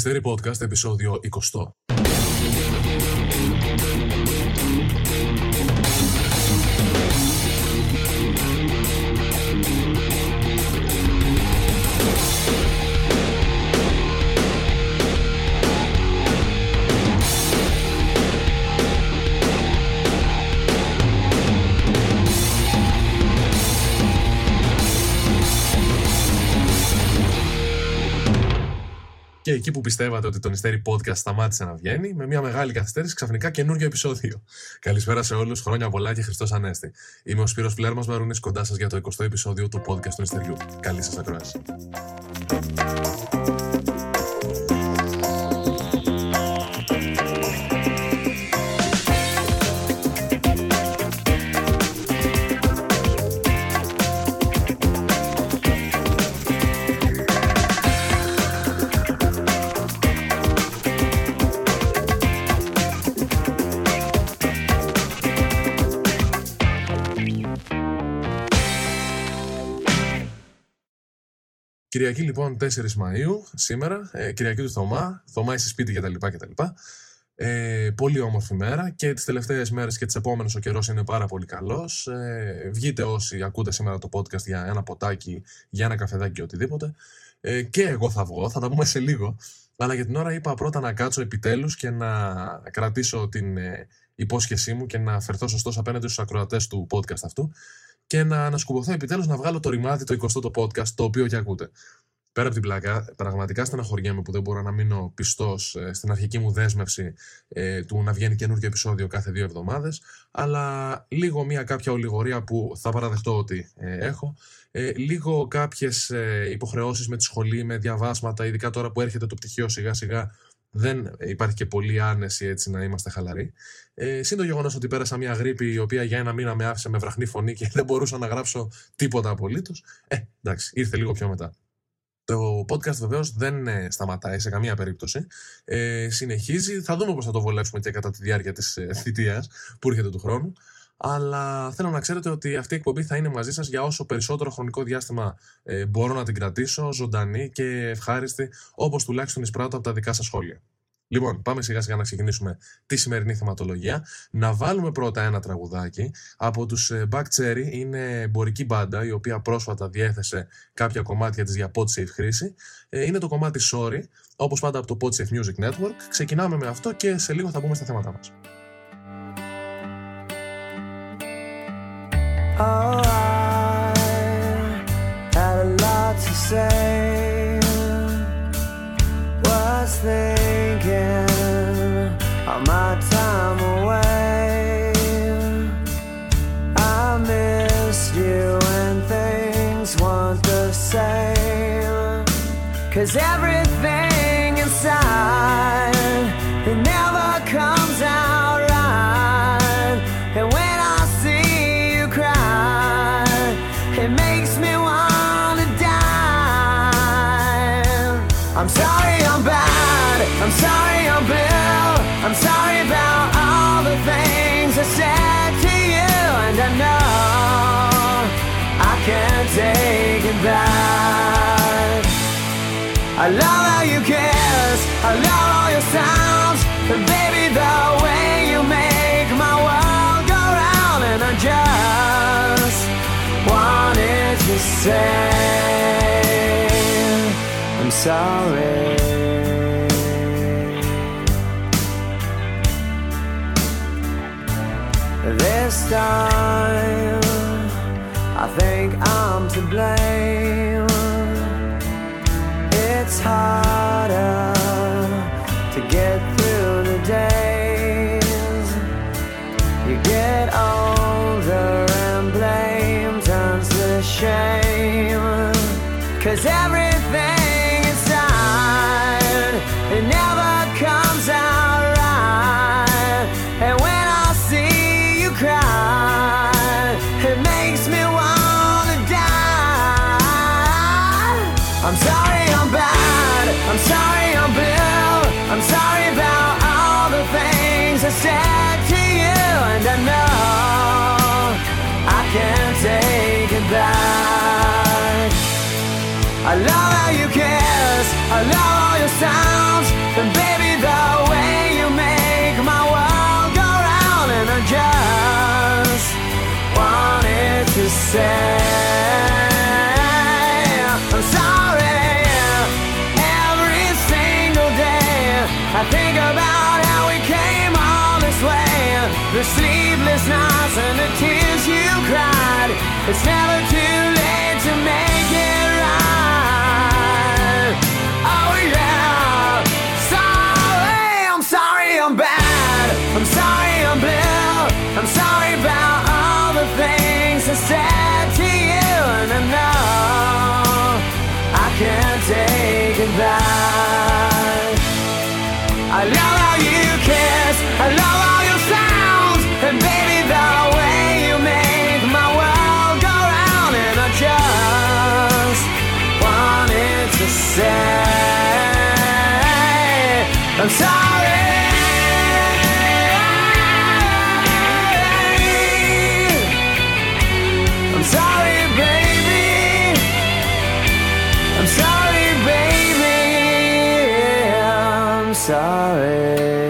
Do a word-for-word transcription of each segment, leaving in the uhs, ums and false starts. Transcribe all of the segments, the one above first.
Περιστέρι Podcast, επεισόδιο είκοσι. Και εκεί που πιστεύατε ότι το Περιστέρι Podcast σταμάτησε να βγαίνει, με μια μεγάλη καθυστέρηση, ξαφνικά καινούργιο επεισόδιο. Καλησπέρα σε όλους, χρόνια πολλά και Χριστός Ανέστη. Είμαι ο Σπύρος Πλέρμας Βαρούνης, κοντά σας για το εικοστό επεισόδιο του podcast του Περιστεριού. Καλή σας ακρόαση. Κυριακή λοιπόν τέσσερις Μαΐου, σήμερα, ε, Κυριακή του Θωμά, Θωμά είσαι σπίτι κτλ. κτλ. Ε, πολύ όμορφη μέρα και τις τελευταίες μέρες και τις επόμενες ο καιρός είναι πάρα πολύ καλός. Ε, βγείτε όσοι ακούτε σήμερα το podcast για ένα ποτάκι, για ένα καφεδάκι και οτιδήποτε. Ε, και εγώ θα βγω, θα τα πούμε σε λίγο. Αλλά για την ώρα είπα πρώτα να κάτσω επιτέλους και να κρατήσω την ε, υπόσχεσή μου και να φερθώ σωστός απέναντι στους ακροατές του podcast αυτού. Και να ανασκουμποθώ επιτέλους να βγάλω το ρημάδι το εικοστό το podcast, το οποίο και ακούτε. Πέρα από την πλάκα, πραγματικά στεναχωριέμαι που δεν μπορώ να μείνω πιστός ε, στην αρχική μου δέσμευση ε, του να βγαίνει καινούργιο επεισόδιο κάθε δύο εβδομάδες, αλλά λίγο μια κάποια ολιγορία που θα παραδεχτώ ότι ε, έχω, ε, λίγο κάποιες ε, υποχρεώσεις με τη σχολή, με διαβάσματα, ειδικά τώρα που έρχεται το πτυχίο σιγά σιγά. Δεν υπάρχει και πολλή άνεση έτσι να είμαστε χαλαροί. Ε, Συν το γεγονός ότι πέρασα μια γρίπη η οποία για ένα μήνα με άφησε με βραχνή φωνή και δεν μπορούσα να γράψω τίποτα απολύτως. Ε, εντάξει, ήρθε λίγο πιο μετά. Το podcast βεβαίως δεν ε, σταματάει σε καμία περίπτωση. Ε, συνεχίζει, θα δούμε πώς θα το βολέψουμε και κατά τη διάρκεια της ε, θητείας που έρχεται του χρόνου. Αλλά θέλω να ξέρετε ότι αυτή η εκπομπή θα είναι μαζί σας για όσο περισσότερο χρονικό διάστημα ε, μπορώ να την κρατήσω ζωντανή και ευχάριστη, όπως τουλάχιστον εισπράττω από τα δικά σας σχόλια. Λοιπόν, πάμε σιγά σιγά να ξεκινήσουμε τη σημερινή θεματολογία. Να βάλουμε πρώτα ένα τραγουδάκι από τους Back Cherry. Είναι εμπορική μπάντα η οποία πρόσφατα διέθεσε κάποια κομμάτια της για PodSafe χρήση. Ε, είναι το κομμάτι Sorry, όπως πάντα από το PodSafe Music Network. Ξεκινάμε με αυτό και σε λίγο θα μπούμε στα θέματα μας. Oh, I had a lot to say. Was thinking of my time away. I missed you when things weren't the same. 'Cause everything inside, it never comes out right. And when I see you cry, it makes me wanna die. I'm sorry I'm bad, I'm sorry I'm Bill, I'm sorry about all the things I said to you. And I know I can't take it back. I love how you kiss, I love all your sounds, and baby the way you make my world go round. And I just wanted to say I'm sorry. This time I think I'm to blame. It's harder to get through the days. You get older and blame turns to shame. 'Cause everything inside, it never comes out right. And when I see you cry, it makes me wanna die. I'm sorry I'm bad, I'm sorry I'm Bill, I'm sorry about all the things I said to you. And I know I can't take it back. I love think about how we came all this way, the sleepless nights and the tears you cried. It's never too late to make it right. Oh yeah. Sorry, I'm sorry I'm bad. I'm sorry I'm Bill. I'm sorry about all the things I said to you, and I know I can't take it back. I love how you kiss, I love all your sounds, and baby the way you make my world go round. And I just wanted to say I'm sorry. I'm sorry, baby. I'm sorry, baby. I'm sorry.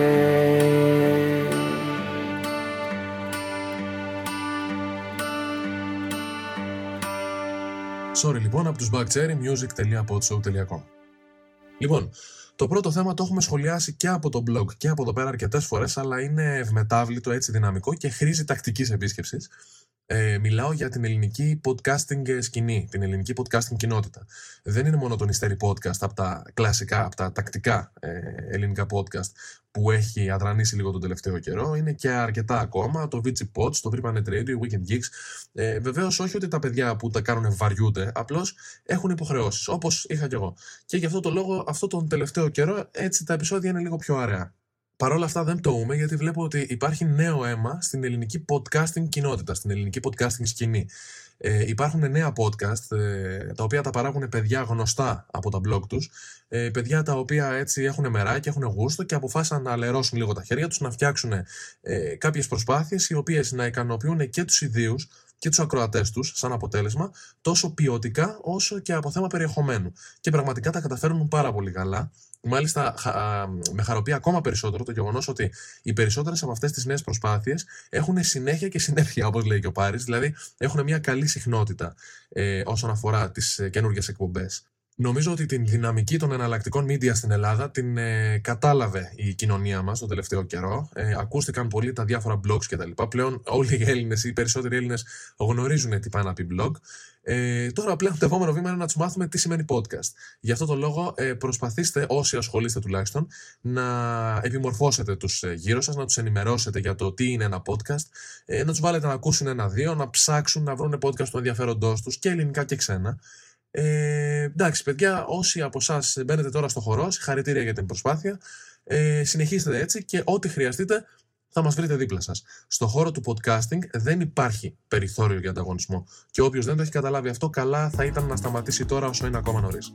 Sorry λοιπόν από τους backcherrymusic τελεία podshow τελεία com. Λοιπόν, το πρώτο θέμα το έχουμε σχολιάσει και από το blog και από εδώ πέρα αρκετές φορές, αλλά είναι ευμετάβλητο, έτσι δυναμικό και χρήζει τακτικής επίσκεψης. Ε, μιλάω για την ελληνική podcasting σκηνή, την ελληνική podcasting κοινότητα. Δεν είναι μόνο το Νηστέρι Podcast από τα κλασικά, από τα τακτικά ε, ελληνικά podcast που έχει αδρανήσει λίγο τον τελευταίο καιρό. Είναι και αρκετά ακόμα, το βι τζι Pods, το Βρύπανε Radio, Weekend Geeks. Ε, βεβαίως όχι ότι τα παιδιά που τα κάνουν βαριούνται, απλώς έχουν υποχρεώσεις, όπως είχα κι εγώ. Και γι' αυτό το λόγο, αυτό τον τελευταίο καιρό, έτσι τα επεισόδια είναι λίγο πιο αραιά. Παρ' όλα αυτά δεν πτωούμε, γιατί βλέπω ότι υπάρχει νέο αίμα στην ελληνική podcasting κοινότητα, στην ελληνική podcasting σκηνή. Ε, υπάρχουν νέα podcast, ε, τα οποία τα παράγουν παιδιά γνωστά από τα blog τους, ε, παιδιά τα οποία έτσι έχουν μεράκι, έχουν γούστο και αποφάσισαν να αλερώσουν λίγο τα χέρια τους, να φτιάξουν ε, κάποιες προσπάθειες οι οποίες να ικανοποιούν και τους ιδίους και τους ακροατές τους σαν αποτέλεσμα, τόσο ποιοτικά όσο και από θέμα περιεχομένου. Και πραγματικά τα καταφέρνουν πάρα πολύ καλά. Μάλιστα, με χαροποιεί ακόμα περισσότερο το γεγονός ότι οι περισσότερες από αυτές τις νέες προσπάθειες έχουν συνέχεια και συνέχεια, όπως λέει και ο Πάρης, δηλαδή έχουν μια καλή συχνότητα ε, όσον αφορά τις ε, καινούργιες εκπομπές. Νομίζω ότι την δυναμική των εναλλακτικών media στην Ελλάδα την ε, κατάλαβε η κοινωνία μας τον τελευταίο καιρό. Ε, ακούστηκαν πολύ τα διάφορα blogs κτλ. Πλέον όλοι οι Έλληνες ή οι περισσότεροι Έλληνες γνωρίζουν τι πάει να πει blog. Ε, τώρα πλέον το επόμενο βήμα είναι να τους μάθουμε τι σημαίνει podcast. Γι' αυτό το λόγο ε, προσπαθήστε, όσοι ασχολείστε τουλάχιστον, να επιμορφώσετε τους ε, γύρω σας, να τους ενημερώσετε για το τι είναι ένα podcast, ε, να τους βάλετε να ακούσουν ένα-δύο, να ψάξουν να βρουν podcast του ενδιαφέροντός τους και ελληνικά και ξένα. Ε, εντάξει, παιδιά, όσοι από εσάς μπαίνετε τώρα στο χορό, συγχαρητήρια για την προσπάθεια. Ε, συνεχίστε έτσι και ό,τι χρειαστείτε θα μας βρείτε δίπλα σας. Στο χώρο του podcasting δεν υπάρχει περιθώριο για ανταγωνισμό. Και όποιος δεν το έχει καταλάβει αυτό, καλά θα ήταν να σταματήσει τώρα όσο είναι ακόμα νωρίς.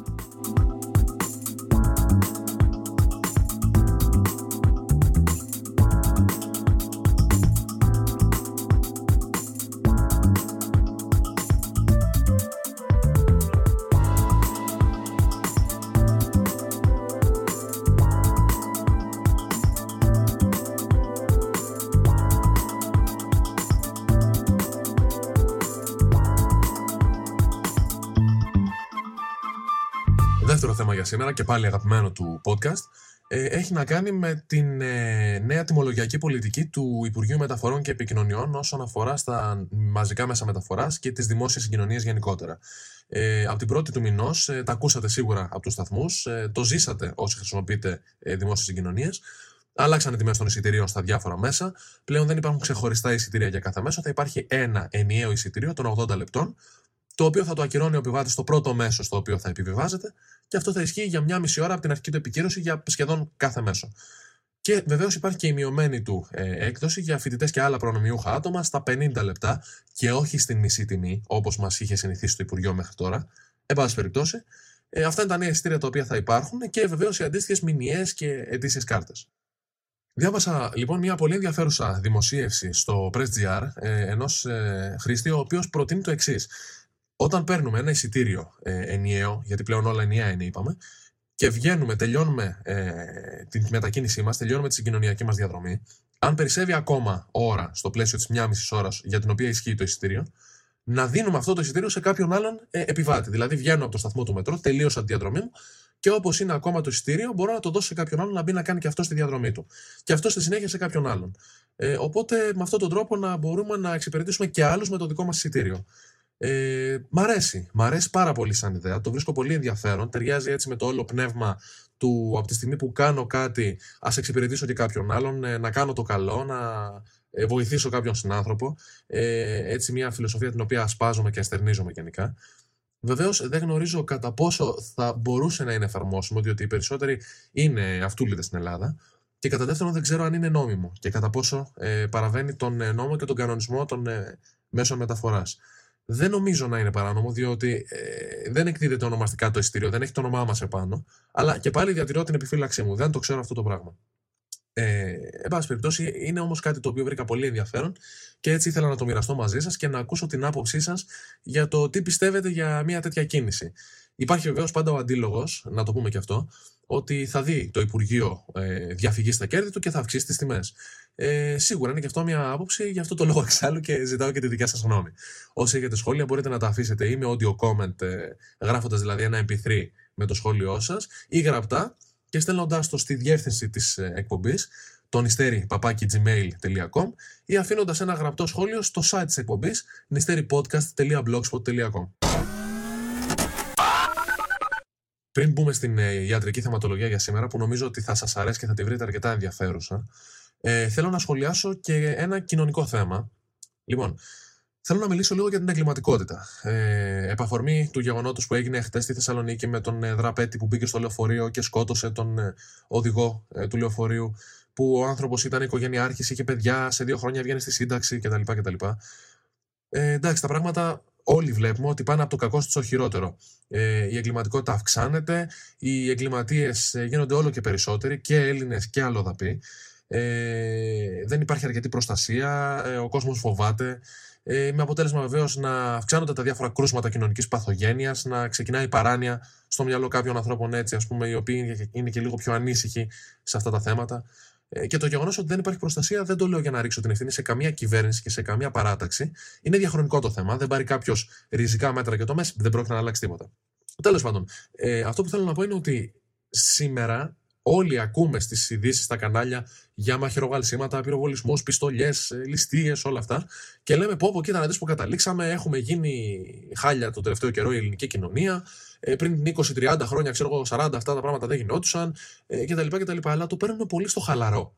Δεύτερο θέμα για σήμερα και πάλι αγαπημένο του podcast ε, έχει να κάνει με την ε, νέα τιμολογιακή πολιτική του Υπουργείου Μεταφορών και Επικοινωνιών όσον αφορά στα μαζικά μέσα μεταφοράς και τις δημόσιες συγκοινωνίες γενικότερα. Ε, από την πρώτη του μηνός, ε, τα ακούσατε σίγουρα από τους σταθμούς, ε, το ζήσατε όσοι χρησιμοποιείτε ε, δημόσιες συγκοινωνίες. Αλλάξαν οι τιμές των εισιτηρίων στα διάφορα μέσα. Πλέον δεν υπάρχουν ξεχωριστά εισιτήρια για κάθε μέσο. Θα υπάρχει ένα ενιαίο εισιτήριο των ογδόντα λεπτών, το οποίο θα το ακυρώνει ο επιβάτης στο πρώτο μέσο στο οποίο θα επιβιβάζεται, και αυτό θα ισχύει για μια μισή ώρα από την αρχική του επικύρωση για σχεδόν κάθε μέσο. Και βεβαίως υπάρχει και η μειωμένη του ε, έκδοση για φοιτητές και άλλα προνομιούχα άτομα στα πενήντα λεπτά και όχι στην μισή τιμή, όπως μας είχε συνηθίσει το Υπουργείο μέχρι τώρα. Εν πάση περιπτώσει, ε, αυτά είναι τα νέα εισιτήρια τα οποία θα υπάρχουν και βεβαίως οι αντίστοιχες μηνιαίες και ετήσιες κάρτες. Διάβασα λοιπόν μια πολύ ενδιαφέρουσα δημοσίευση στο Press.gr ε, ενός ε, χρήστη, ο οποίος προτείνει το εξής. Όταν παίρνουμε ένα εισιτήριο ε, ενιαίο, γιατί πλέον όλα ενιαία είναι, είπαμε, και βγαίνουμε, τελειώνουμε ε, την μετακίνησή μας, τελειώνουμε τη συγκοινωνιακή μας διαδρομή, αν περισσεύει ακόμα ώρα στο πλαίσιο της μία μισή ώρας για την οποία ισχύει το εισιτήριο, να δίνουμε αυτό το εισιτήριο σε κάποιον άλλον ε, επιβάτη. Δηλαδή, βγαίνω από το σταθμό του μετρό, τελείωσα τη διαδρομή μου Και όπως είναι ακόμα το εισιτήριο, μπορώ να το δώσω σε κάποιον άλλον να μπει να κάνει και αυτό στη διαδρομή του. Και αυτό στη συνέχεια σε κάποιον άλλον. Ε, οπότε με αυτόν τον τρόπο να μπορούμε να εξυπηρετήσουμε και άλλους με το δικό μας εισιτήριο. Ε, μ' αρέσει, μ' αρέσει πάρα πολύ σαν ιδέα, το βρίσκω πολύ ενδιαφέρον, ταιριάζει έτσι με το όλο πνεύμα του από τη στιγμή που κάνω κάτι, ας εξυπηρετήσω και κάποιον άλλον, ε, να κάνω το καλό, να ε, βοηθήσω κάποιον συνάνθρωπο, ε, έτσι μια φιλοσοφία την οποία ασπάζομαι και αστερνίζομαι γενικά. Βεβαίως δεν γνωρίζω κατά πόσο θα μπορούσε να είναι εφαρμόσιμο, διότι οι περισσότεροι είναι αυτούλιδες στην Ελλάδα. Και κατά δεύτερον, δεν ξέρω αν είναι νόμιμο και κατά πόσο ε, παραβαίνει τον ε, νόμο και τον κανονισμό των ε, μέσων μεταφοράς. Δεν νομίζω να είναι παράνομο, διότι ε, δεν εκδίδεται ονομαστικά το εισιτήριο, δεν έχει το όνομά μας επάνω, αλλά και πάλι διατηρώ την επιφύλαξή μου. Δεν το ξέρω αυτό το πράγμα. Ε, εν πάση περιπτώσει, είναι όμως κάτι το οποίο βρήκα πολύ ενδιαφέρον και έτσι ήθελα να το μοιραστώ μαζί σας και να ακούσω την άποψή σας για το τι πιστεύετε για μια τέτοια κίνηση. Υπάρχει βεβαίως πάντα ο αντίλογος, να το πούμε και αυτό, ότι θα δει το Υπουργείο ε, διαφυγή στα κέρδη του και θα αυξήσει τις τιμές. Ε, σίγουρα είναι και αυτό μια άποψη, γι' αυτό το λόγο εξάλλου και ζητάω και τη δικιά σας γνώμη. Όσοι έχετε σχόλια μπορείτε να τα αφήσετε ή με audio comment, ε, γράφοντας δηλαδή ένα εμ πι θρι με το σχόλιο σας, ή γραπτά και στέλνοντάς το στη διεύθυνση της ε, εκπομπής, νηστέρι παπάκι τζι μέιλ τελεία κομ, ή αφήνοντας ένα γραπτό σχόλιο στο site της εκπομπής νηστέρι podcast τελεία blogspot τελεία com. Πριν μπούμε στην ε, ιατρική θεματολογία για σήμερα, που νομίζω ότι θα σας αρέσει και θα τη βρείτε αρκετά ενδιαφέρουσα, ε, θέλω να σχολιάσω και ένα κοινωνικό θέμα. Λοιπόν, θέλω να μιλήσω λίγο για την εγκληματικότητα. Ε, επ' αφορμή του γεγονότος που έγινε χτες στη Θεσσαλονίκη με τον ε, δραπέτη που μπήκε στο λεωφορείο και σκότωσε τον ε, οδηγό ε, του λεωφορείου, που ο άνθρωπος ήταν οικογενειάρχης, είχε παιδιά, σε δύο χρόνια βγαίνει στη σύνταξη κτλ. κτλ. Ε, εντάξει, τα πράγματα όλοι βλέπουμε ότι πάνε από το κακό στο χειρότερο. Ε, η εγκληματικότητα αυξάνεται, οι εγκληματίες ε, γίνονται όλο και περισσότεροι, και Έλληνες και αλλοδαποί. Ε, δεν υπάρχει αρκετή προστασία, ε, ο κόσμος φοβάται. Ε, με αποτέλεσμα βεβαίως να αυξάνονται τα διάφορα κρούσματα κοινωνικής παθογένειας, να ξεκινάει η παράνοια στο μυαλό κάποιων ανθρώπων, έτσι, ας πούμε, οι οποίοι είναι και λίγο πιο ανήσυχοι σε αυτά τα θέματα. Ε, και το γεγονός ότι δεν υπάρχει προστασία δεν το λέω για να ρίξω την ευθύνη σε καμία κυβέρνηση και σε καμία παράταξη. Είναι διαχρονικό το θέμα. Δεν πάρει κάποιος ριζικά μέτρα και τομές, δεν πρόκειται να αλλάξει τίποτα. Τέλος πάντων, ε, αυτό που θέλω να πω είναι ότι σήμερα όλοι ακούμε στις ειδήσεις στα κανάλια για μαχαιροβαλσίματα, πυροβολισμούς, πιστολιές, ληστείες, όλα αυτά. Και λέμε πω, πω κοίτα να δεις που καταλήξαμε, έχουμε γίνει χάλια το τελευταίο καιρό η ελληνική κοινωνία. Ε, πριν είκοσι τριάντα χρόνια, ξέρω εγώ, σαράντα, αυτά τα πράγματα δεν γινόντουσαν ε, κτλ, κτλ. Αλλά το παίρνουμε πολύ στο χαλαρό.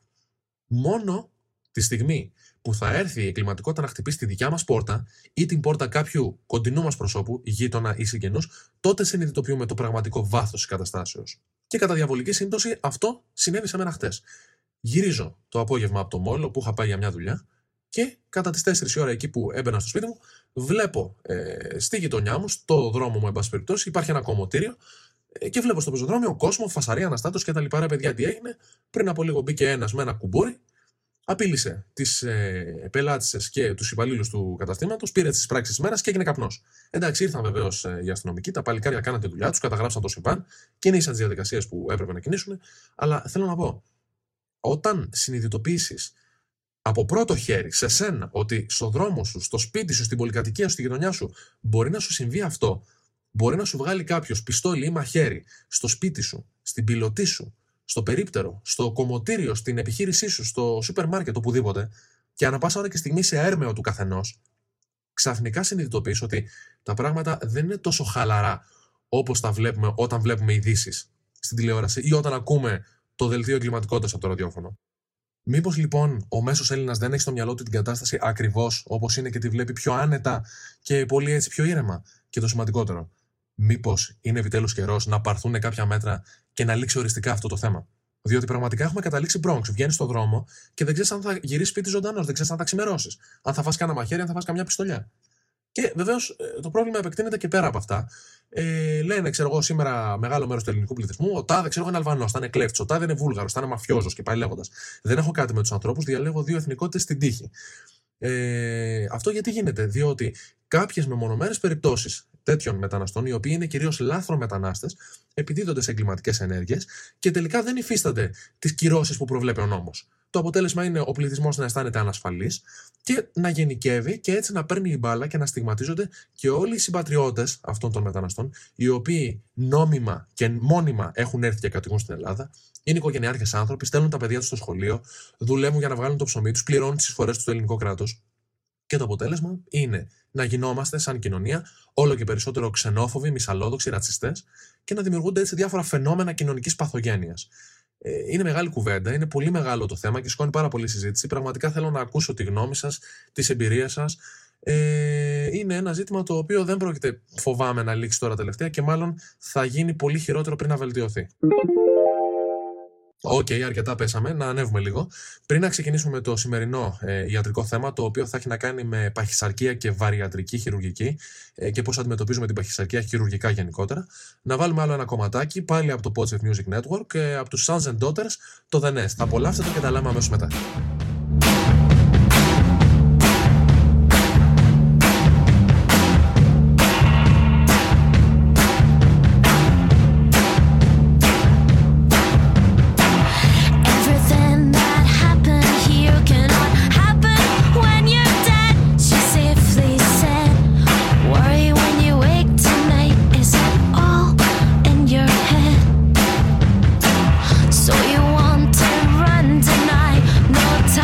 Μόνο τη στιγμή που θα έρθει η εγκληματικότητα να χτυπήσει τη δικιά μας πόρτα ή την πόρτα κάποιου κοντινού μας προσώπου, γείτονα ή συγγενούς, τότε συνειδητοποιούμε το πραγματικό βάθος της καταστάσεως. Και κατά διαβολική σύμπτωση αυτό συνέβη σε μένα χτες. Γυρίζω το απόγευμα από το μόλο που είχα πάει για μια δουλειά και κατά τις τέσσερις η ώρα εκεί που έμπαινα στο σπίτι μου, βλέπω ε, στη γειτονιά μου, στο δρόμο μου, εν πάση περιπτώσει, υπάρχει ένα κομμωτήριο ε, και βλέπω στο πεζοδρόμιο κόσμο, φασαρία, αναστάτωση κτλ. Ρε παιδιά, τι έγινε? Πριν από λίγο μπήκε ένας με ένα κουμπούρι, απείλησε τις ε, πελάτησες και τους υπαλλήλους του καταστήματος, πήρε τις πράξεις της μέρας και έγινε καπνός. Εντάξει, ήρθαν βεβαίως ε, οι αστυνομικοί, τα παλικάρια κάναν τη δουλειά τους, καταγράψαν το συμβάν, κινήσαν τις διαδικασίες που έπρεπε να κινήσουν. Αλλά θέλω να πω, όταν συνειδητοποιήσεις από πρώτο χέρι σε σένα ότι στο δρόμο σου, στο σπίτι σου, στην πολυκατοικία σου, στη γειτονιά σου μπορεί να σου συμβεί αυτό, μπορεί να σου βγάλει κάποιος πιστόλι ή μαχαίρι στο σπίτι σου, στην πιλωτή σου, στο περίπτερο, στο κομμωτήριο, στην επιχείρησή σου, στο σούπερ μάρκετ, οπουδήποτε, και ανά πάσα ώρα και στιγμή σε αέρμεο του καθενός, ξαφνικά συνειδητοποιείς ότι τα πράγματα δεν είναι τόσο χαλαρά όπως τα βλέπουμε όταν βλέπουμε ειδήσεις στην τηλεόραση ή όταν ακούμε το δελτίο εγκληματικότητας από το ραδιόφωνο. Μήπως λοιπόν ο μέσος Έλληνας δεν έχει στο μυαλό του την κατάσταση ακριβώς όπως είναι και τη βλέπει πιο άνετα και πολύ έτσι πιο ήρεμα? Και το σημαντικότερο, μήπως είναι επιτέλους καιρός να πάρθουν κάποια μέτρα και να λήξει οριστικά αυτό το θέμα? Διότι πραγματικά έχουμε καταλήξει Bronx. Βγαίνεις στον δρόμο και δεν ξέρεις αν θα γυρίσεις σπίτι ζωντανός, δεν ξέρεις αν θα ξημερώσεις, αν θα φας κανένα μαχαίρι, αν θα φας καμιά πιστολιά. Και βεβαίως το πρόβλημα επεκτείνεται και πέρα από αυτά. Ε, λένε, ξέρω εγώ, σήμερα μεγάλο μέρος του ελληνικού πληθυσμού, ο τάδε, ξέρω εγώ, είναι Αλβανός, θα είναι κλέφτης, ο τάδε είναι Βούλγαρος, θα είναι μαφιόζος και πάει λέγοντας. Δεν έχω κάτι με τους ανθρώπους, διαλέγω δύο εθνικότητες στην τύχη. Ε, αυτό γιατί γίνεται? Διότι κάποιες μεμονωμένες περιπτώσεις τέτοιων μεταναστών, οι οποίοι είναι κυρίως λάθρομετανάστες, επιδίδονται σε εγκληματικές ενέργειες και τελικά δεν υφίστανται τις κυρώσεις που προβλέπει ο νόμος. Το αποτέλεσμα είναι ο πληθυσμός να αισθάνεται ανασφαλής και να γενικεύει και έτσι να παίρνει η μπάλα και να στιγματίζονται και όλοι οι συμπατριώτες αυτών των μεταναστών, οι οποίοι νόμιμα και μόνιμα έχουν έρθει και κατοικούν στην Ελλάδα. Είναι οικογενειάρχες άνθρωποι, στέλνουν τα παιδιά τους στο σχολείο, δουλεύουν για να βγάλουν το ψωμί τους, πληρώνουν τις εισφορές τους στο ελληνικό κράτος. Και το αποτέλεσμα είναι να γινόμαστε σαν κοινωνία όλο και περισσότερο ξενόφοβοι, μυσαλλόδοξοι, ρατσιστές και να δημιουργούνται έτσι διάφορα φαινόμενα κοινωνικής παθογένειας. Ε, είναι μεγάλη κουβέντα, είναι πολύ μεγάλο το θέμα και σηκώνει πάρα πολύ συζήτηση. Πραγματικά θέλω να ακούσω τη γνώμη σας, τις εμπειρίες σας. Ε, είναι ένα ζήτημα το οποίο δεν πρόκειται, φοβάμαι, να λήξει τώρα τελευταία και μάλλον θα γίνει πολύ χειρότερο πριν να βελτιωθεί. Οκ, okay, αρκετά πέσαμε, να ανέβουμε λίγο. Πριν να ξεκινήσουμε με το σημερινό ε, ιατρικό θέμα, το οποίο θα έχει να κάνει με παχυσαρκία και βαριατρική χειρουργική ε, και πώς αντιμετωπίζουμε την παχυσαρκία χειρουργικά γενικότερα, να βάλουμε άλλο ένα κομματάκι, πάλι από το Podsef Music Network, ε, από τους Sons and Daughters, το The Nest. Απολαύστε το και τα λέμε αμέσως μετά. So you want to run tonight? No time.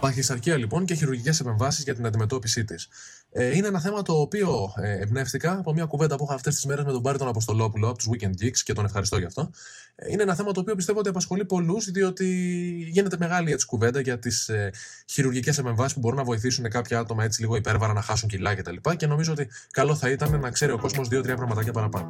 Παχυσαρκία λοιπόν και χειρουργικές επεμβάσεις για την αντιμετώπιση της. Ε, είναι ένα θέμα το οποίο ε, εμπνεύστηκα από μια κουβέντα που είχα αυτές τις μέρες με τον Πάρη τον Αποστολόπουλο από τους Weekend Geeks και τον ευχαριστώ γι' αυτό. Ε, είναι ένα θέμα το οποίο πιστεύω ότι απασχολεί πολλούς, διότι γίνεται μεγάλη έτσι κουβέντα για τις ε, χειρουργικές επεμβάσεις που μπορούν να βοηθήσουν κάποια άτομα έτσι λίγο υπέρβαρα να χάσουν κιλά κτλ. Και, και νομίζω ότι καλό θα ήταν να ξέρει ο κόσμος δύο-τρία πραγματάκια παραπάνω.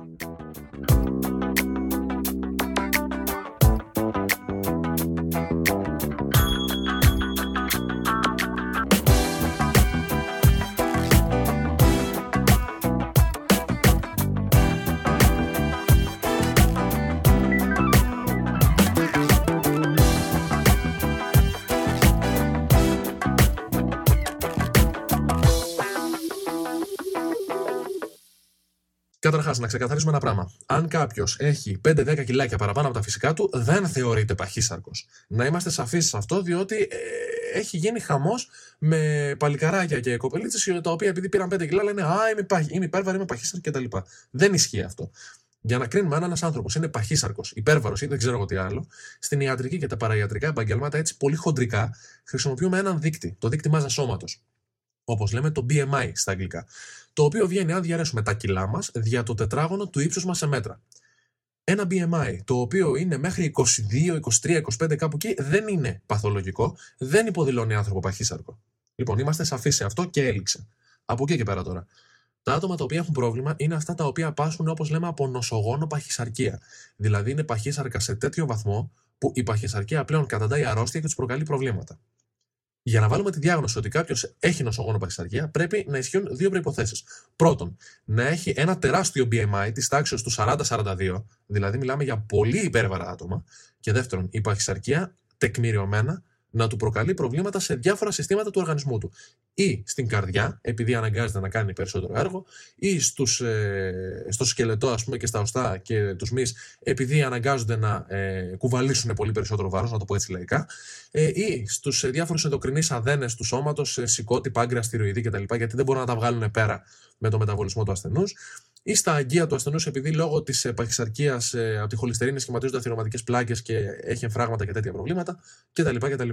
Καταρχάς, να ξεκαθαρίσουμε ένα πράγμα. Αν κάποιος έχει πέντε δέκα κιλάκια παραπάνω από τα φυσικά του, δεν θεωρείται παχύσαρκος. Να είμαστε σαφείς σε αυτό, διότι ε, έχει γίνει χαμός με παλικαράκια και κοπελίτσες, τα οποία επειδή πήραν πέντε κιλά λένε «Α, είμαι, παχ, είμαι υπέρβαρη, είμαι παχύσαρκη» κτλ. Δεν ισχύει αυτό. Για να κρίνουμε αν ένας άνθρωπος είναι παχύσαρκος, υπέρβαρος ή δεν ξέρω εγώ τι άλλο, στην ιατρική και τα παραϊατρικά επαγγέλματα, έτσι πολύ χοντρικά, χρησιμοποιούμε έναν δείκτη, το δείκτη μάζας σώματος. Όπως λέμε το μπι εμ άι στα αγγλικά. Το οποίο βγαίνει αν διαρρέσουμε τα κιλά μας δια το τετράγωνο του ύψους μας σε μέτρα. Ένα μπι εμ άι το οποίο είναι μέχρι είκοσι δύο, είκοσι τρία, είκοσι πέντε κάπου εκεί δεν είναι παθολογικό, δεν υποδηλώνει άνθρωπο παχύσαρκο. Λοιπόν, είμαστε σαφείς σε αυτό και έληξε. Από εκεί και πέρα τώρα. Τα άτομα τα οποία έχουν πρόβλημα είναι αυτά τα οποία πάσχουν, όπως λέμε, από νοσογόνο παχυσαρκία. Δηλαδή είναι παχύσαρκα σε τέτοιο βαθμό που η παχυσαρκία πλέον καταντάει αρρώστια και τους προκαλεί προβλήματα. Για να βάλουμε τη διάγνωση ότι κάποιος έχει νοσογόνο παχυσαρκία, πρέπει να ισχύουν δύο προϋποθέσεις. Πρώτον, να έχει ένα τεράστιο μπι εμ άι της τάξης του σαράντα σαράντα δύο, δηλαδή μιλάμε για πολύ υπέρβαρα άτομα. Και δεύτερον, η παχυσαρκία τεκμηριωμένα να του προκαλεί προβλήματα σε διάφορα συστήματα του οργανισμού του. Ή στην καρδιά, επειδή αναγκάζεται να κάνει περισσότερο έργο, ή στους, ε, στο σκελετό, ας πούμε, και στα οστά και τους μυς, επειδή αναγκάζονται να ε, κουβαλήσουν πολύ περισσότερο βάρος, να το πω έτσι λαϊκά, ε, ή στους ε, διάφορους ενδοκρινείς αδένες του σώματος, ε, σηκώτη, πάγκρεας, θηροειδή κτλ., γιατί δεν μπορούν να τα βγάλουν πέρα με το μεταβολισμό του ασθενούς. Ή στα αγκία του ασθενούς, επειδή λόγω της ε, παχυσαρκίας ε, από τη χολυστερίνη σχηματίζονται αθυρωματικές πλάκες και έχει εμφράγματα και τέτοια προβλήματα κτλ. κτλ.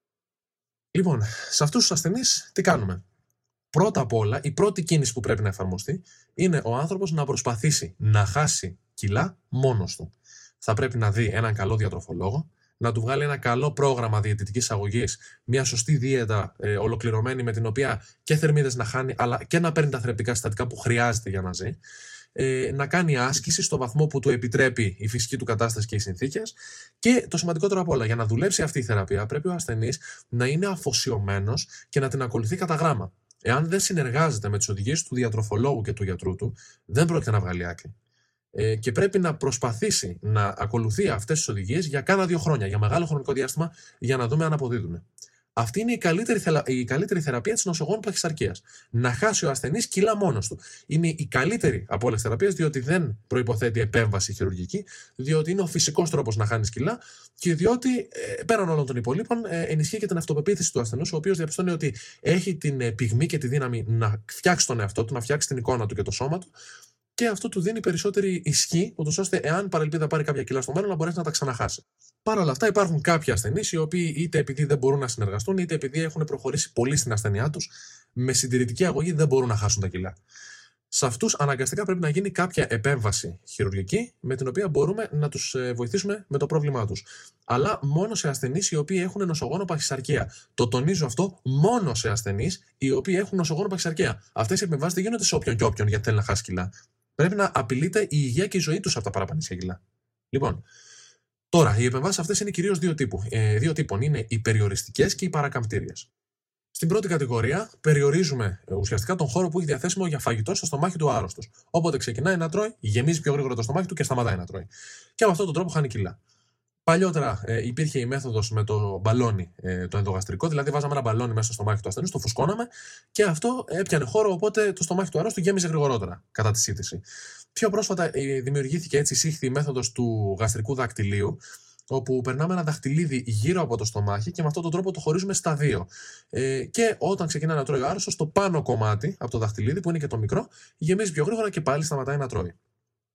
Λοιπόν, σε αυτούς τους ασθενείς τι κάνουμε? Πρώτα απ' όλα, η πρώτη κίνηση που πρέπει να εφαρμοστεί είναι ο άνθρωπος να προσπαθήσει να χάσει κιλά μόνος του. Θα πρέπει να δει έναν καλό διατροφολόγο, να του βγάλει ένα καλό πρόγραμμα διαιτητικής αγωγής, μια σωστή δίαιτα ε, ολοκληρωμένη με την οποία και θερμίδες να χάνει, αλλά και να παίρνει τα θρεπτικά συστατικά που χρειάζεται για να ζει. Ε, να κάνει άσκηση στο βαθμό που του επιτρέπει η φυσική του κατάσταση και οι συνθήκες. Και το σημαντικότερο απ' όλα, για να δουλέψει αυτή η θεραπεία, πρέπει ο ασθενής να είναι αφοσιωμένος και να την ακολουθεί κατά γράμμα. Εάν δεν συνεργάζεται με τις οδηγίες του διατροφολόγου και του γιατρού του, δεν πρόκειται να βγάλει άκρη. Ε, και πρέπει να προσπαθήσει να ακολουθεί αυτές τις οδηγίες για κάνα δύο χρόνια, για μεγάλο χρονικό διάστημα, για να δούμε αν αποδίδουν. Αυτή είναι η καλύτερη, η καλύτερη θεραπεία της νοσογόνου παχυσαρκίας. Να χάσει ο ασθενής κιλά μόνος του. Είναι η καλύτερη από όλες τις θεραπείες, διότι δεν προϋποθέτει επέμβαση χειρουργική, διότι είναι ο φυσικός τρόπος να χάνεις κιλά και διότι ε, πέραν όλων των υπολείπων ε, ενισχύει και την αυτοπεποίθηση του ασθενούς, ο οποίος διαπιστώνει ότι έχει την ε, πυγμή και τη δύναμη να φτιάξει τον εαυτό του, να φτιάξει την εικόνα του και το σώμα του. Και αυτό του δίνει περισσότερη ισχύ, ούτως ώστε εάν παρελπίδα πάρει κάποια κιλά στο μέλλον να μπορέσει να τα ξαναχάσει. Παρ' όλα αυτά, υπάρχουν κάποιοι ασθενείς οι οποίοι είτε επειδή δεν μπορούν να συνεργαστούν, είτε επειδή έχουν προχωρήσει πολύ στην ασθένειά τους, με συντηρητική αγωγή δεν μπορούν να χάσουν τα κιλά. Σε αυτούς αναγκαστικά πρέπει να γίνει κάποια επέμβαση χειρουργική, με την οποία μπορούμε να τους βοηθήσουμε με το πρόβλημά τους. Αλλά μόνο σε ασθενείς οι οποίοι έχουν νοσογόνο παχυσαρκία. Το τονίζω αυτό, μόνο σε ασθενείς οι οποίοι έχουν νοσογόνο παχυσαρκία. Αυτές οι επεμβάσεις δεν γίνονται σε όποιον και όποιον γιατί θέλει να χάσει κιλά. Πρέπει να απειλείται η υγεία και η ζωή τους από τα παραπανήσια κιλά. Λοιπόν, τώρα οι επεμβάσεις αυτές είναι κυρίως δύο, τύπου, ε, δύο τύπων. Είναι οι περιοριστικές και οι παρακαμπτήριες. Στην πρώτη κατηγορία, περιορίζουμε ουσιαστικά τον χώρο που έχει διαθέσιμο για φαγητό στο στομάχι του άρρωστος. Όποτε ξεκινάει να τρώει, γεμίζει πιο γρήγορα το στομάχι του και σταματάει να τρώει. Και με αυτόν τον τρόπο χάνει κιλά. Παλιότερα ε, υπήρχε η μέθοδος με το μπαλόνι ε, το ενδογαστρικό, δηλαδή βάζαμε ένα μπαλόνι μέσα στο στομάχι του ασθενούς, το φουσκώναμε και αυτό έπιανε χώρο, οπότε το στομάχι του αρρώστου γέμιζε γρηγορότερα κατά τη σύντηση. Πιο πρόσφατα ε, δημιουργήθηκε έτσι εισήχθη η μέθοδος του γαστρικού δακτυλίου, όπου περνάμε ένα δαχτυλίδι γύρω από το στομάχι και με αυτόν τον τρόπο το χωρίζουμε στα δύο. Ε, και όταν ξεκινάει να τρώει ο άρρωστος, το πάνω κομμάτι από το δαχτυλίδι, που είναι και το μικρό, γεμίζει πιο γρήγορα και πάλι σταματάει να τρώει.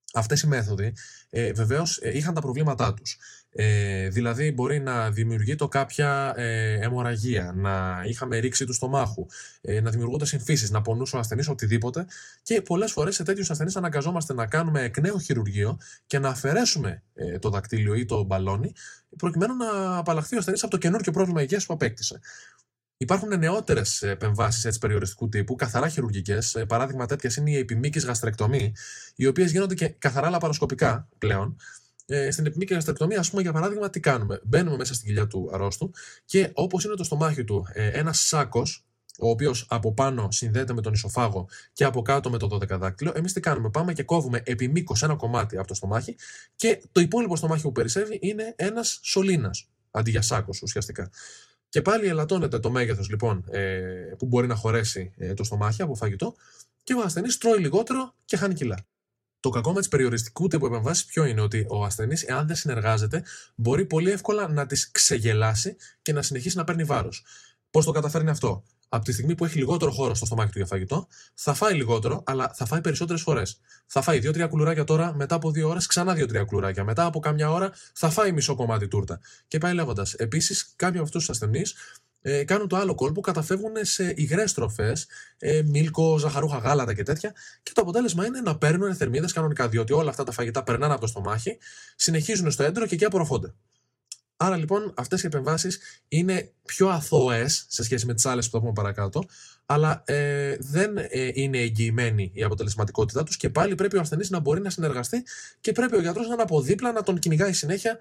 Αυτές οι μέθοδοι ε, βεβαίως ε, είχαν τα προβλήματά τους. Ε, δηλαδή μπορεί να δημιουργεί το κάποια ε, αιμορραγία, να είχαμε ρήξη του στομάχου, ε, να δημιουργούνται συμφίσεις, να πονούσε ο ασθενής, οτιδήποτε, και πολλές φορές σε τέτοιους ασθενείς αναγκαζόμαστε να κάνουμε εκ νέου χειρουργείο και να αφαιρέσουμε ε, το δακτύλιο ή το μπαλόνι προκειμένου να απαλλαχθεί ο ασθενής από το καινούργιο πρόβλημα υγείας που απέκτησε. Υπάρχουν νεότερες επεμβάσεις περιοριστικού τύπου, καθαρά χειρουργικές. Παράδειγμα τέτοιες είναι η επιμήκης γαστρεκτομή, οι οποίες γίνονται και καθαρά λαπαροσκοπικά πλέον. Ε, στην επιμήκη γαστρεκτομή, ας πούμε, για παράδειγμα, τι κάνουμε? Μπαίνουμε μέσα στην κοιλιά του αρρώστου και όπως είναι το στομάχι του ε, ένας σάκος, ο οποίος από πάνω συνδέεται με τον ισοφάγο και από κάτω με το δωδεκαδάκτυλο, εμείς τι κάνουμε? Πάμε και κόβουμε επί μήκος ένα κομμάτι από το στομάχι και το υπόλοιπο στομάχι που περισσεύει είναι ένας σωλήνας, αντί για σάκος ουσιαστικά. Και πάλι ελαττώνεται το μέγεθος λοιπόν ε, που μπορεί να χωρέσει ε, το στομάχι από φαγητό και ο ασθενής τρώει λιγότερο και χάνει κιλά. Το κακό με τις περιοριστικού τύπου επεμβάσεις ποιο είναι? Ότι ο ασθενής, εάν δεν συνεργάζεται, μπορεί πολύ εύκολα να τις ξεγελάσει και να συνεχίσει να παίρνει βάρος. Πώς το καταφέρνει αυτό? Από τη στιγμή που έχει λιγότερο χώρο στο στομάχι του για φαγητό, θα φάει λιγότερο, αλλά θα φάει περισσότερες φορές. Θα φάει δύο τρία κουλουράκια τώρα, μετά από δύο ώρες ξανά δύο τρία κουλουράκια. Μετά από κάμια ώρα θα φάει μισό κομμάτι τούρτα. Και πάει λέγοντας. Επίσης, κάποιοι από αυτούς τους ασθενείς ε, κάνουν το άλλο κόλπο, καταφεύγουν σε υγρές τροφές, ε, μίλκο, ζαχαρούχα, γάλατα και τέτοια. Και το αποτέλεσμα είναι να παίρνουν θερμίδες κανονικά, διότι όλα αυτά τα φαγητά περνάνε από το στομάχι, συνεχίζουν στο έντερο και εκεί απορροφώνται. Άρα λοιπόν αυτές οι επεμβάσεις είναι πιο αθώες σε σχέση με τις άλλες που θα πούμε παρακάτω, αλλά ε, δεν ε, είναι εγγυημένη η αποτελεσματικότητά τους και πάλι πρέπει ο ασθενής να μπορεί να συνεργαστεί και πρέπει ο γιατρός να είναι από δίπλα, να τον κυνηγάει συνέχεια,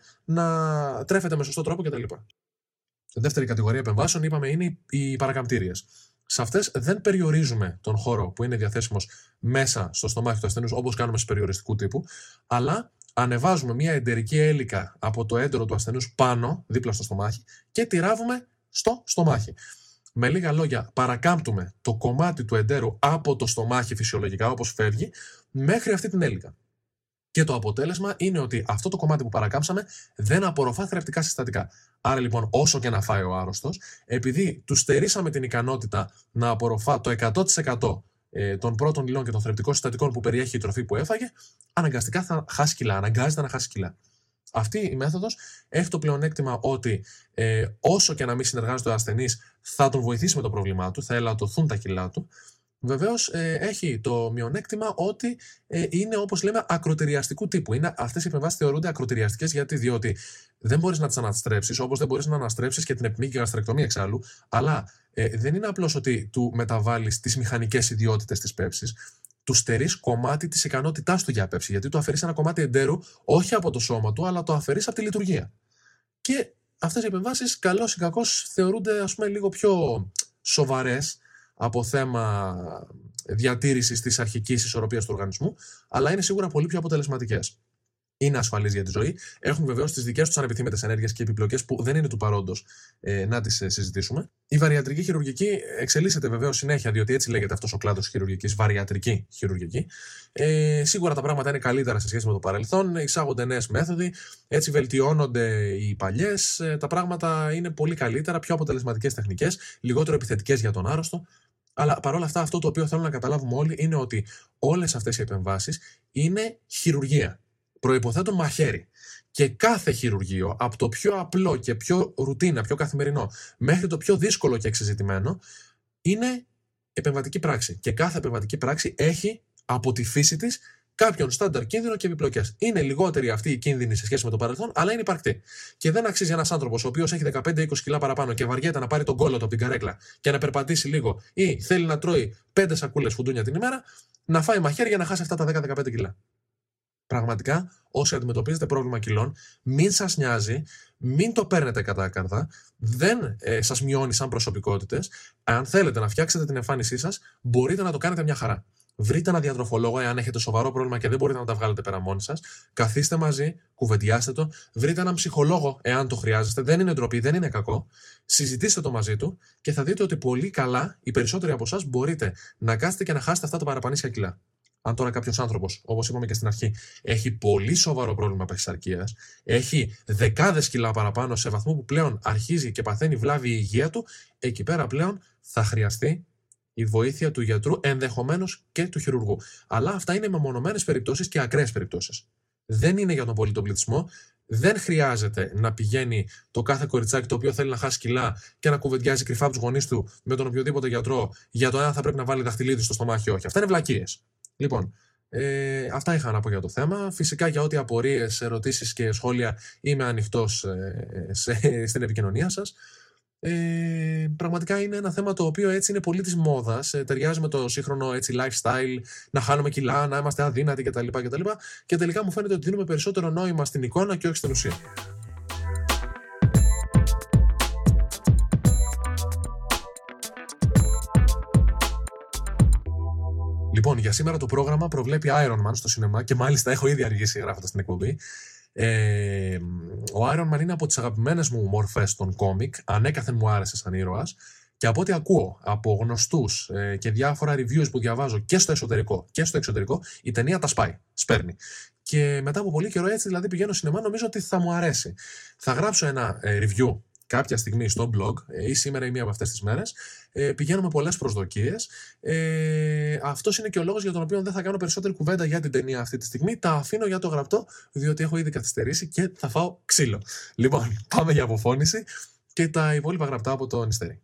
να τρέφεται με σωστό τρόπο κτλ. Δεύτερη κατηγορία επεμβάσεων, είπαμε, είναι οι παρακαμπτήριες. Σε αυτές δεν περιορίζουμε τον χώρο που είναι διαθέσιμος μέσα στο στομάχι του ασθενούς όπως κάνουμε σε περιοριστικού τύπου, αλλά ανεβάζουμε μια εντερική έλικα από το έντερο του ασθενούς πάνω, δίπλα στο στομάχι, και τη ράβουμε στο στομάχι. Με λίγα λόγια, παρακάμπτουμε το κομμάτι του εντέρου από το στομάχι φυσιολογικά, όπως φεύγει, μέχρι αυτή την έλικα. Και το αποτέλεσμα είναι ότι αυτό το κομμάτι που παρακάμψαμε δεν απορροφά θρεπτικά συστατικά. Άρα λοιπόν, όσο και να φάει ο άρρωστος, επειδή του στερήσαμε την ικανότητα να απορροφά το εκατό τοις εκατό των πρώτων υλών και των θρεπτικών συστατικών που περιέχει η τροφή που έφαγε, αναγκαστικά θα χάσει κιλά, αναγκάζεται να χάσει κιλά. Αυτή η μέθοδος έχει το πλεονέκτημα ότι ε, όσο και να μην συνεργάζεται ο ασθενής, θα τον βοηθήσει με το πρόβλημά του, θα ελαττωθούν τα κιλά του. Βεβαίως ε, έχει το μειονέκτημα ότι ε, είναι, όπως λέμε, ακροτηριαστικού τύπου. Είναι, αυτές οι επεμβάσεις θεωρούνται ακροτηριαστικές γιατί διότι δεν μπορείς να τις αναστρέψεις, όπως δεν μπορείς να αναστρέψεις και την επιμήκη γαστρεκτομή εξάλλου, αλλά ε, δεν είναι απλώς ότι του μεταβάλεις τις μηχανικές ιδιότητες της πέψης, του στερείς κομμάτι της ικανότητάς του για πέψη, γιατί του αφαιρείς ένα κομμάτι εντέρου όχι από το σώμα του, αλλά το αφαιρείς από τη λειτουργία. Και αυτές οι επεμβάσεις, καλώς ή κακώς, θεωρούνται, ας πούμε, λίγο πιο σοβαρές από θέμα διατήρησης της αρχικής ισορροπίας του οργανισμού, αλλά είναι σίγουρα πολύ πιο αποτελεσματικές. Είναι ασφαλείς για τη ζωή. Έχουν βεβαίως τις δικές τους ανεπιθύμητες ενέργειες και επιπλοκές που δεν είναι του παρόντος ε, να τις ε, συζητήσουμε. Η βαριατρική χειρουργική εξελίσσεται βεβαίως συνέχεια, διότι έτσι λέγεται αυτός ο κλάδος χειρουργικής, βαριατρική χειρουργική. Ε, σίγουρα τα πράγματα είναι καλύτερα σε σχέση με το παρελθόν, εισάγονται νέες μέθοδοι, έτσι βελτιώνονται οι παλιές. Ε, τα πράγματα είναι πολύ καλύτερα, πιο αποτελεσματικές τεχνικές, λιγότερο επιθετικές για τον άρρωστο. Αλλά παρόλα αυτά, αυτό το οποίο θέλω να καταλάβουμε όλοι είναι ότι όλες αυτές οι επεμβάσεις είναι χειρουργία. Προϋποθέτουν μαχαίρι. Και κάθε χειρουργείο, από το πιο απλό και πιο ρουτίνα, πιο καθημερινό, μέχρι το πιο δύσκολο και εξεζητημένο, είναι επεμβατική πράξη. Και κάθε επεμβατική πράξη έχει από τη φύση της κάποιον στάνταρ κίνδυνο και επιπλοκές. Είναι λιγότερη αυτή η κίνδυνη σε σχέση με το παρελθόν, αλλά είναι υπαρκτή. Και δεν αξίζει ένας άνθρωπος ο οποίος έχει δεκαπέντε είκοσι κιλά παραπάνω και βαριέται να πάρει τον κόλλο του από την καρέκλα και να περπατήσει λίγο, ή θέλει να τρώει πέντε σακούλες φουντούνια την ημέρα, να φάει μαχαίρι για να χάσει αυτά τα δέκα με δεκαπέντε κιλά. Πραγματικά, όσοι αντιμετωπίζετε πρόβλημα κιλών, μην σας νοιάζει, μην το παίρνετε κατάκαρδα, δεν ε, σας μειώνει σαν προσωπικότητες. Αν θέλετε να φτιάξετε την εμφάνισή σας, μπορείτε να το κάνετε μια χαρά. Βρείτε έναν διατροφολόγο, εάν έχετε σοβαρό πρόβλημα και δεν μπορείτε να τα βγάλετε πέρα μόνοι σας. Καθίστε μαζί, κουβεντιάστε το. Βρείτε έναν ψυχολόγο, εάν το χρειάζεστε. Δεν είναι ντροπή, δεν είναι κακό. Συζητήστε το μαζί του και θα δείτε ότι πολύ καλά οι περισσότεροι από εσάς μπορείτε να κάτσετε και να χάσετε αυτά τα παραπανήσια κιλά. Αν τώρα κάποιος άνθρωπος, όπως είπαμε και στην αρχή, έχει πολύ σοβαρό πρόβλημα παχυσαρκίας, έχει δεκάδες κιλά παραπάνω σε βαθμό που πλέον αρχίζει και παθαίνει βλάβη η υγεία του, εκεί πέρα πλέον θα χρειαστεί η βοήθεια του γιατρού, ενδεχομένως και του χειρουργού. Αλλά αυτά είναι μεμονωμένες περιπτώσεις και ακραίες περιπτώσεις. Δεν είναι για τον πολύτιμο πληθυσμό. Δεν χρειάζεται να πηγαίνει το κάθε κοριτσάκι το οποίο θέλει να χάσει κιλά και να κουβεντιάζει κρυφά από τους γονείς του με τον οποιοδήποτε γιατρό για το αν θα πρέπει να βάλει δαχτυλίδι στο στομάχι ή όχι. Αυτά είναι βλακίες. Λοιπόν, ε, αυτά είχα να πω για το θέμα. Φυσικά για ό,τι απορίες, ερωτήσεις και σχόλια είμαι ανοιχτός ε, σε, στην επικοινωνία σας. Ε, πραγματικά είναι ένα θέμα το οποίο έτσι είναι πολύ της μόδας, ε, ταιριάζει με το σύγχρονο έτσι, lifestyle, να χάνουμε κιλά, να είμαστε αδύνατοι κτλ. κτλ. Και τελικά μου φαίνεται ότι δίνουμε περισσότερο νόημα στην εικόνα και όχι στην ουσία. Λοιπόν, για σήμερα το πρόγραμμα προβλέπει Iron Man στο σινεμά και μάλιστα έχω ήδη αργήσει γράφοντας την εκπομπή. Ε, ο Iron Man είναι από τις αγαπημένες μου μορφές των κόμικ, ανέκαθεν μου άρεσε σαν ήρωας και από ό,τι ακούω από γνωστούς ε, και διάφορα reviews που διαβάζω και στο εσωτερικό και στο εξωτερικό, η ταινία τα σπάει, σπέρνει. Και μετά από πολύ καιρό έτσι δηλαδή πηγαίνω σινεμά, νομίζω ότι θα μου αρέσει. Θα γράψω ένα ε, review κάποια στιγμή στο blog ή σήμερα ή μία από αυτές τις μέρες. Ε, πηγαίνω με πολλές προσδοκίες. Ε, αυτός είναι και ο λόγος για τον οποίο δεν θα κάνω περισσότερη κουβέντα για την ταινία αυτή τη στιγμή. Τα αφήνω για το γραπτό, διότι έχω ήδη καθυστερήσει και θα φάω ξύλο. Λοιπόν, πάμε για αποφώνηση και τα υπόλοιπα γραπτά από το νηστέρι.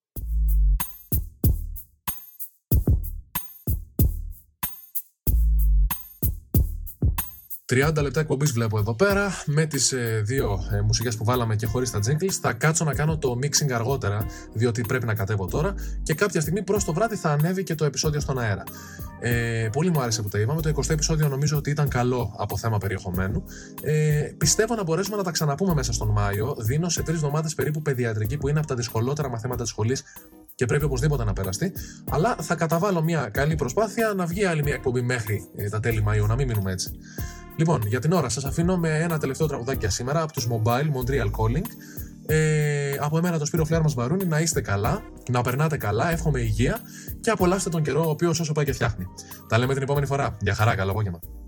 τριάντα λεπτά εκπομπής βλέπω εδώ πέρα, με τις ε, δύο ε, μουσικές που βάλαμε και χωρίς τα jingles. Θα κάτσω να κάνω το mixing αργότερα, διότι πρέπει να κατέβω τώρα και κάποια στιγμή προς το βράδυ θα ανέβει και το επεισόδιο στον αέρα. Ε, πολύ μου άρεσε που τα είπαμε. Το εικοστό επεισόδιο νομίζω ότι ήταν καλό από θέμα περιεχομένου. Ε, πιστεύω να μπορέσουμε να τα ξαναπούμε μέσα στον Μάιο. Δίνω σε τρεις εβδομάδες περίπου παιδιατρική, που είναι από τα δυσκολότερα μαθήματα της σχολής και πρέπει οπωσδήποτε να περαστεί. Αλλά θα καταβάλω μια καλή προσπάθεια να βγει άλλη μια εκπομπή μέχρι ε, τα τέλη Μαΐου, να μην μείνουμε έτσι. Λοιπόν, για την ώρα σας αφήνω με ένα τελευταίο τραγουδάκι για σήμερα από τους Mobile Montreal Calling. Ε, από εμένα το Σπύρο Φλιάρ Μπαρούνι, να είστε καλά, να περνάτε καλά, εύχομαι υγεία και απολαύστε τον καιρό ο οποίος όσο πάει και φτιάχνει. Τα λέμε την επόμενη φορά. Γεια χαρά, καλό απόγευμα.